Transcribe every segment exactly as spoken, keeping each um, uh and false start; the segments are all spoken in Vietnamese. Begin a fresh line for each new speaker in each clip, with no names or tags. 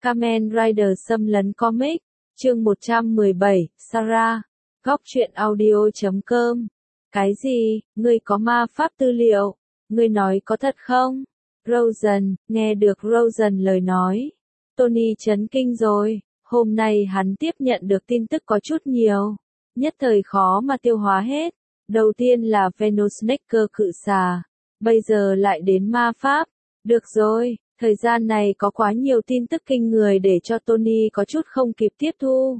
Kamen Rider xâm lấn comic, chương một trăm mười bảy, Sarah, góc truyện audio chấm com. Cái gì, ngươi có ma pháp tư liệu, ngươi nói có thật không? Rosen, nghe được Rosen lời nói. Tony chấn kinh rồi, hôm nay hắn tiếp nhận được tin tức có chút nhiều, nhất thời khó mà tiêu hóa hết. Đầu tiên là Venosnacker cự xà, bây giờ lại đến ma pháp. Được rồi, thời gian này có quá nhiều tin tức kinh người để cho Tony có chút không kịp tiếp thu.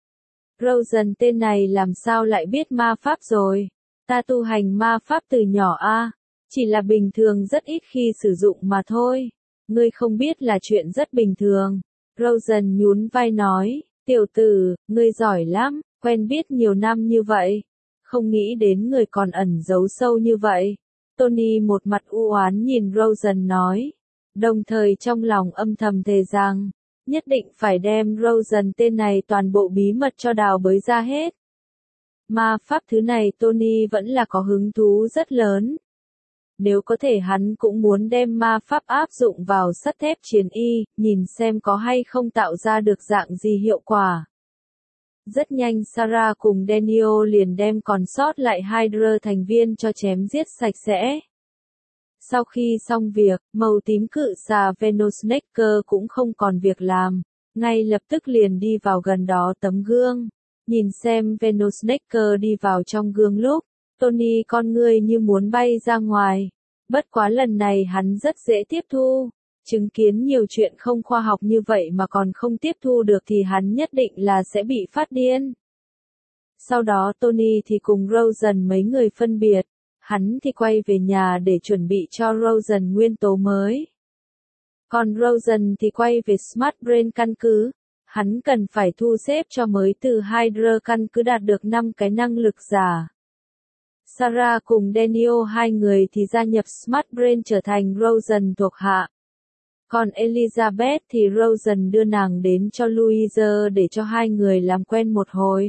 Rosen tên này làm sao lại biết ma pháp rồi? Ta tu hành ma pháp từ nhỏ a, chỉ là bình thường rất ít khi sử dụng mà thôi. Ngươi không biết là chuyện rất bình thường. Rosen nhún vai nói, tiểu tử, ngươi giỏi lắm, quen biết nhiều năm như vậy. Không nghĩ đến người còn ẩn giấu sâu như vậy. Tony một mặt u oán nhìn Rosen nói, đồng thời trong lòng âm thầm thề rằng, nhất định phải đem Rosen tên này toàn bộ bí mật cho đào bới ra hết. Ma pháp thứ này Tony vẫn là có hứng thú rất lớn. Nếu có thể hắn cũng muốn đem ma pháp áp dụng vào sắt thép chiến y, nhìn xem có hay không tạo ra được dạng gì hiệu quả. Rất nhanh Sarah cùng Daniel liền đem còn sót lại Hydra thành viên cho chém giết sạch sẽ. Sau khi xong việc, màu tím cự xà Venosnacker cũng không còn việc làm, ngay lập tức liền đi vào gần đó tấm gương. Nhìn xem Venosnacker đi vào trong gương lúc, Tony con ngươi như muốn bay ra ngoài. Bất quá lần này hắn rất dễ tiếp thu. Chứng kiến nhiều chuyện không khoa học như vậy mà còn không tiếp thu được thì hắn nhất định là sẽ bị phát điên. Sau đó Tony thì cùng Rosen mấy người phân biệt. Hắn thì quay về nhà để chuẩn bị cho Rosen nguyên tố mới. Còn Rosen thì quay về Smart Brain căn cứ. Hắn cần phải thu xếp cho mới từ Hydra căn cứ đạt được năm cái năng lực giả. Sarah cùng Daniel hai người thì gia nhập Smart Brain trở thành Rosen thuộc hạ. Còn Elizabeth thì Rosen đưa nàng đến cho Louise để cho hai người làm quen một hồi.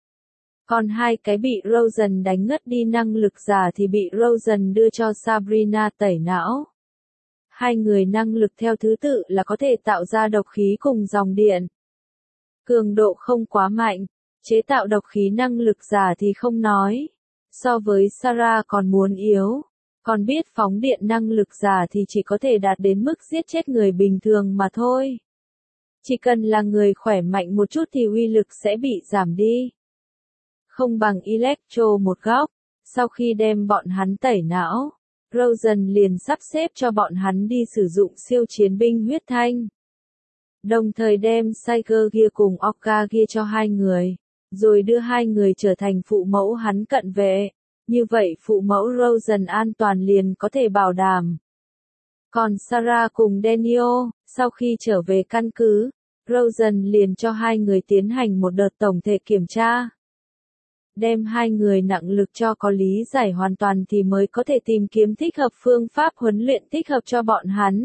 Còn hai cái bị Rosen đánh ngất đi năng lực giả thì bị Rosen đưa cho Sabrina tẩy não. Hai người năng lực theo thứ tự là có thể tạo ra độc khí cùng dòng điện. Cường độ không quá mạnh, chế tạo độc khí năng lực giả thì không nói. So với Sarah còn muốn yếu. Còn biết phóng điện năng lực giả thì chỉ có thể đạt đến mức giết chết người bình thường mà thôi. Chỉ cần là người khỏe mạnh một chút thì uy lực sẽ bị giảm đi. Không bằng Electro một góc. Sau khi đem bọn hắn tẩy não, Rosen liền sắp xếp cho bọn hắn đi sử dụng siêu chiến binh huyết thanh. Đồng thời đem Tiger Gear cùng Orca Gear cho hai người, rồi đưa hai người trở thành phụ mẫu hắn cận vệ. Như vậy phụ mẫu Rosen an toàn liền có thể bảo đảm. Còn Sarah cùng Daniel, sau khi trở về căn cứ, Rosen liền cho hai người tiến hành một đợt tổng thể kiểm tra. Đem hai người nặng lực cho có lý giải hoàn toàn thì mới có thể tìm kiếm thích hợp phương pháp huấn luyện thích hợp cho bọn hắn.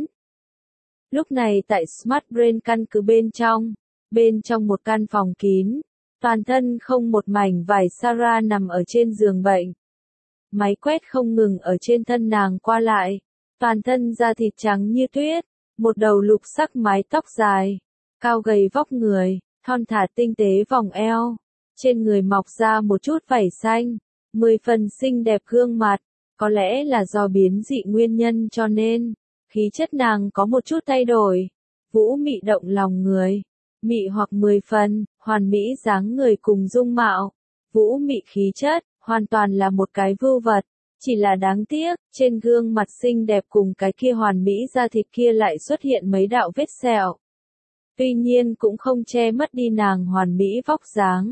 Lúc này tại Smart Brain căn cứ bên trong, bên trong một căn phòng kín, toàn thân không một mảnh vải Sarah nằm ở trên giường bệnh. Máy quét không ngừng ở trên thân nàng qua lại, toàn thân da thịt trắng như tuyết, một đầu lục sắc mái tóc dài, cao gầy vóc người, thon thả tinh tế vòng eo, trên người mọc ra một chút vảy xanh, mười phần xinh đẹp gương mặt, có lẽ là do biến dị nguyên nhân cho nên, khí chất nàng có một chút thay đổi, vũ mị động lòng người, mị hoặc mười phần, hoàn mỹ dáng người cùng dung mạo, vũ mị khí chất. Hoàn toàn là một cái vưu vật, chỉ là đáng tiếc, trên gương mặt xinh đẹp cùng cái kia hoàn mỹ da thịt kia lại xuất hiện mấy đạo vết sẹo. Tuy nhiên cũng không che mất đi nàng hoàn mỹ vóc dáng.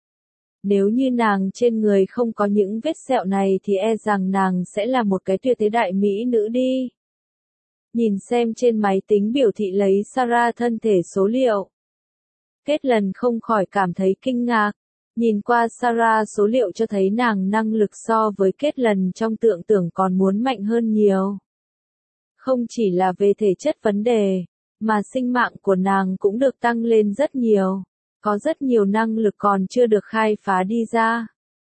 Nếu như nàng trên người không có những vết sẹo này thì e rằng nàng sẽ là một cái tuyệt thế đại mỹ nữ đi. Nhìn xem trên máy tính biểu thị lấy Sarah thân thể số liệu. Kết lần không khỏi cảm thấy kinh ngạc. Nhìn qua Sarah số liệu cho thấy nàng năng lực so với kết lần trong tưởng tưởng còn muốn mạnh hơn nhiều. Không chỉ là về thể chất vấn đề, mà sinh mạng của nàng cũng được tăng lên rất nhiều. Có rất nhiều năng lực còn chưa được khai phá đi ra.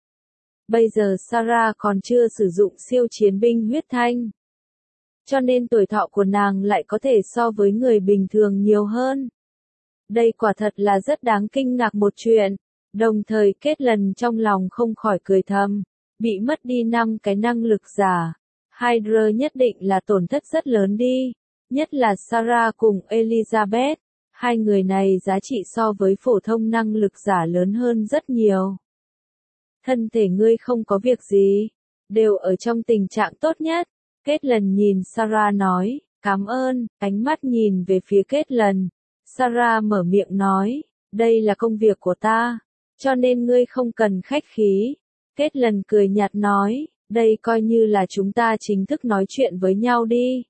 Bây giờ Sarah còn chưa sử dụng siêu chiến binh huyết thanh. Cho nên tuổi thọ của nàng lại có thể so với người bình thường nhiều hơn. Đây quả thật là rất đáng kinh ngạc một chuyện. Đồng thời kết lần trong lòng không khỏi cười thầm. Bị mất đi năm cái năng lực giả. Hydra nhất định là tổn thất rất lớn đi. Nhất là Sarah cùng Elizabeth. Hai người này giá trị so với phổ thông năng lực giả lớn hơn rất nhiều. Thân thể ngươi không có việc gì. Đều ở trong tình trạng tốt nhất. Kết lần nhìn Sarah nói. Cảm ơn. Ánh mắt nhìn về phía kết lần. Sarah mở miệng nói. Đây là công việc của ta. Cho nên ngươi không cần khách khí. Kết lần cười nhạt nói. Đây coi như là chúng ta chính thức nói chuyện với nhau đi.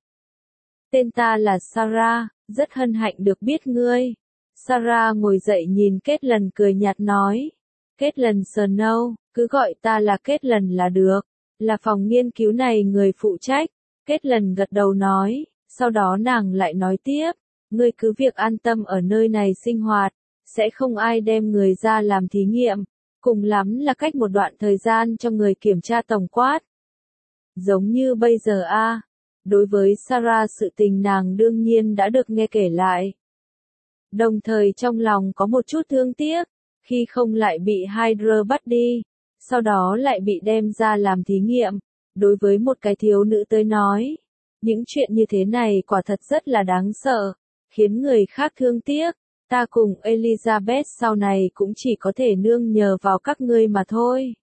Tên ta là Sarah. Rất hân hạnh được biết ngươi. Sarah ngồi dậy nhìn Kết lần cười nhạt nói. Kết lần Snow, cứ gọi ta là Kết lần là được. Là phòng nghiên cứu này người phụ trách. Kết lần gật đầu nói. Sau đó nàng lại nói tiếp. Ngươi cứ việc an tâm ở nơi này sinh hoạt. Sẽ không ai đem người ra làm thí nghiệm. Cùng lắm là cách một đoạn thời gian cho người kiểm tra tổng quát. Giống như bây giờ a. Đối với Sarah sự tình nàng đương nhiên đã được nghe kể lại. Đồng thời trong lòng có một chút thương tiếc, khi không lại bị Hydra bắt đi, sau đó lại bị đem ra làm thí nghiệm. Đối với một cái thiếu nữ tới nói, những chuyện như thế này quả thật rất là đáng sợ, khiến người khác thương tiếc. Ta cùng Elizabeth sau này cũng chỉ có thể nương nhờ vào các ngươi mà thôi.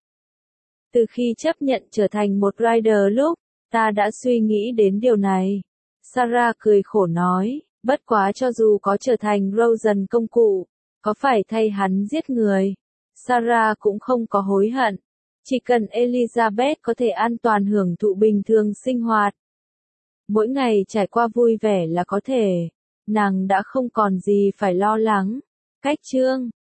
Từ khi chấp nhận trở thành một Rider lúc, ta đã suy nghĩ đến điều này. Sarah cười khổ nói, bất quá cho dù có trở thành Rosen công cụ, có phải thay hắn giết người, Sarah cũng không có hối hận. Chỉ cần Elizabeth có thể an toàn hưởng thụ bình thường sinh hoạt, mỗi ngày trải qua vui vẻ là có thể, nàng đã không còn gì phải lo lắng. Cách chương